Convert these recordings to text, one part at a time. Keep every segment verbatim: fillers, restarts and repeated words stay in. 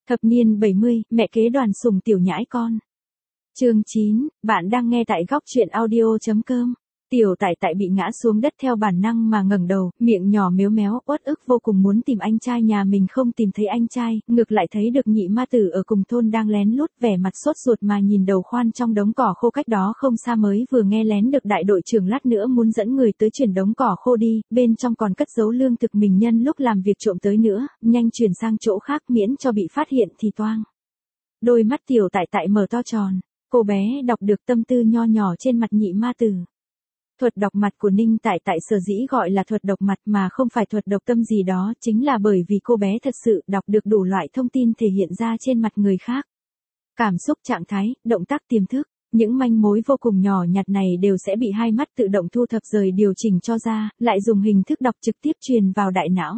Thập niên bảy mươi, mẹ kế Đoàn Sùng tiểu nhãi con. Chương chín, bạn đang nghe tại góc truyện audio chấm com. Tiểu Tại Tại bị ngã xuống đất theo bản năng mà ngẩng đầu, miệng nhỏ mếu méo, uất ức vô cùng muốn tìm anh trai nhà mình không tìm thấy anh trai, ngược lại thấy được nhị ma tử ở cùng thôn đang lén lút vẻ mặt sốt ruột mà nhìn đầu khoan trong đống cỏ khô cách đó không xa mới vừa nghe lén được đại đội trưởng lát nữa muốn dẫn người tới chuyển đống cỏ khô đi, bên trong còn cất giấu lương thực mình nhân lúc làm việc trộm tới nữa, nhanh chuyển sang chỗ khác miễn cho bị phát hiện thì toang. Đôi mắt Tiểu Tại Tại mở to tròn, cô bé đọc được tâm tư nho nhỏ trên mặt nhị ma tử. Thuật đọc mặt của Ninh Tại Tại sở dĩ gọi là thuật đọc mặt mà không phải thuật đọc tâm gì đó chính là bởi vì cô bé thật sự đọc được đủ loại thông tin thể hiện ra trên mặt người khác. Cảm xúc, trạng thái, động tác, tiềm thức, những manh mối vô cùng nhỏ nhặt này đều sẽ bị hai mắt tự động thu thập rời điều chỉnh cho ra, lại dùng hình thức đọc trực tiếp truyền vào đại não.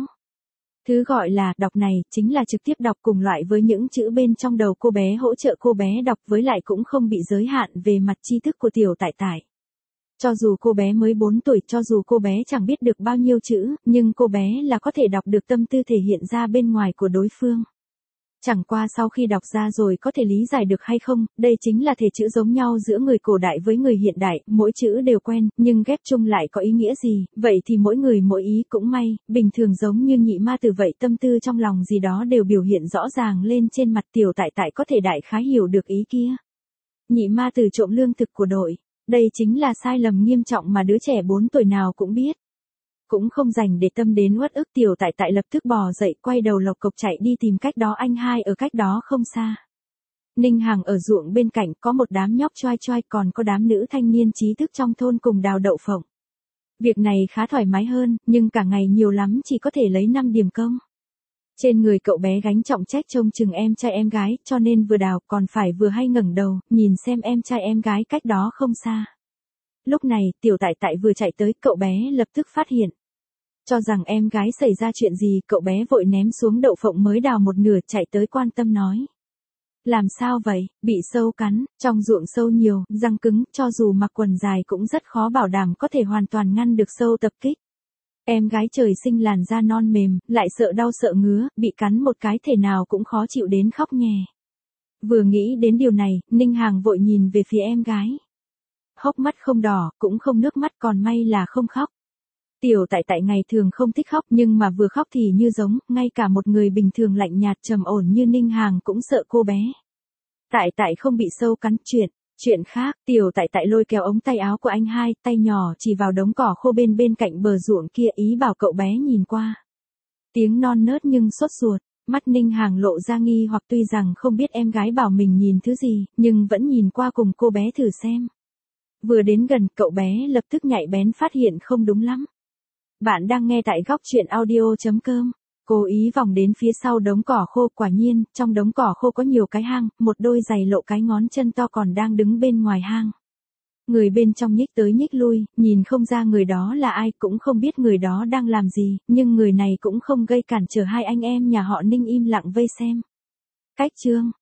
Thứ gọi là đọc này chính là trực tiếp đọc cùng loại với những chữ bên trong đầu cô bé hỗ trợ cô bé đọc với lại cũng không bị giới hạn về mặt tri thức của Tiểu Tại Tại. Cho dù cô bé mới bốn tuổi, cho dù cô bé chẳng biết được bao nhiêu chữ, nhưng cô bé là có thể đọc được tâm tư thể hiện ra bên ngoài của đối phương. Chẳng qua sau khi đọc ra rồi có thể lý giải được hay không, đây chính là thể chữ giống nhau giữa người cổ đại với người hiện đại, mỗi chữ đều quen, nhưng ghép chung lại có ý nghĩa gì, vậy thì mỗi người mỗi ý cũng may, bình thường giống như nhị ma tử vậy tâm tư trong lòng gì đó đều biểu hiện rõ ràng lên trên mặt. Tiểu Tại Tại có thể đại khái hiểu được ý kia. Nhị ma tử trộm lương thực của đội. Đây chính là sai lầm nghiêm trọng mà đứa trẻ bốn tuổi nào cũng biết. Cũng không dành để tâm đến uất ức. Tiểu Tại Tại lập tức bò dậy quay đầu lộc cộc chạy đi tìm cách đó anh hai ở cách đó không xa. Ninh Hằng ở ruộng bên cạnh có một đám nhóc choai choai còn có đám nữ thanh niên trí thức trong thôn cùng đào đậu phộng. Việc này khá thoải mái hơn, nhưng cả ngày nhiều lắm chỉ có thể lấy năm điểm công. Trên người cậu bé gánh trọng trách trông chừng em trai em gái, cho nên vừa đào còn phải vừa hay ngẩng đầu, nhìn xem em trai em gái cách đó không xa. Lúc này, Tiểu Tại Tại vừa chạy tới, cậu bé lập tức phát hiện. Cho rằng em gái xảy ra chuyện gì, cậu bé vội ném xuống đậu phộng mới đào một nửa chạy tới quan tâm nói. Làm sao vậy, bị sâu cắn, trong ruộng sâu nhiều, răng cứng, cho dù mặc quần dài cũng rất khó bảo đảm có thể hoàn toàn ngăn được sâu tập kích. Em gái trời sinh làn da non mềm, lại sợ đau sợ ngứa, bị cắn một cái thể nào cũng khó chịu đến khóc nhè. Vừa nghĩ đến điều này, Ninh Hằng vội nhìn về phía em gái. Hốc mắt không đỏ, cũng không nước mắt, còn may là không khóc. Tiểu Tại Tại ngày thường không thích khóc nhưng mà vừa khóc thì như giống, ngay cả một người bình thường lạnh nhạt trầm ổn như Ninh Hằng cũng sợ cô bé. Tại Tại không bị sâu cắn. Chuyện. Chuyện khác, Tiểu Tại Tại lôi kéo ống tay áo của anh hai, tay nhỏ chỉ vào đống cỏ khô bên bên cạnh bờ ruộng kia, ý bảo cậu bé nhìn qua. Tiếng non nớt nhưng sốt ruột, mắt Ninh Hằng lộ ra nghi hoặc, tuy rằng không biết em gái bảo mình nhìn thứ gì, nhưng vẫn nhìn qua cùng cô bé thử xem. Vừa đến gần, cậu bé lập tức nhạy bén phát hiện không đúng lắm. Bạn đang nghe tại góc truyện audio chấm com. Cố ý vòng đến phía sau đống cỏ khô, quả nhiên, trong đống cỏ khô có nhiều cái hang, một đôi giày lộ cái ngón chân to còn đang đứng bên ngoài hang. Người bên trong nhích tới nhích lui, nhìn không ra người đó là ai, cũng không biết người đó đang làm gì, nhưng người này cũng không gây cản trở hai anh em nhà họ Ninh im lặng vây xem. Cách chương,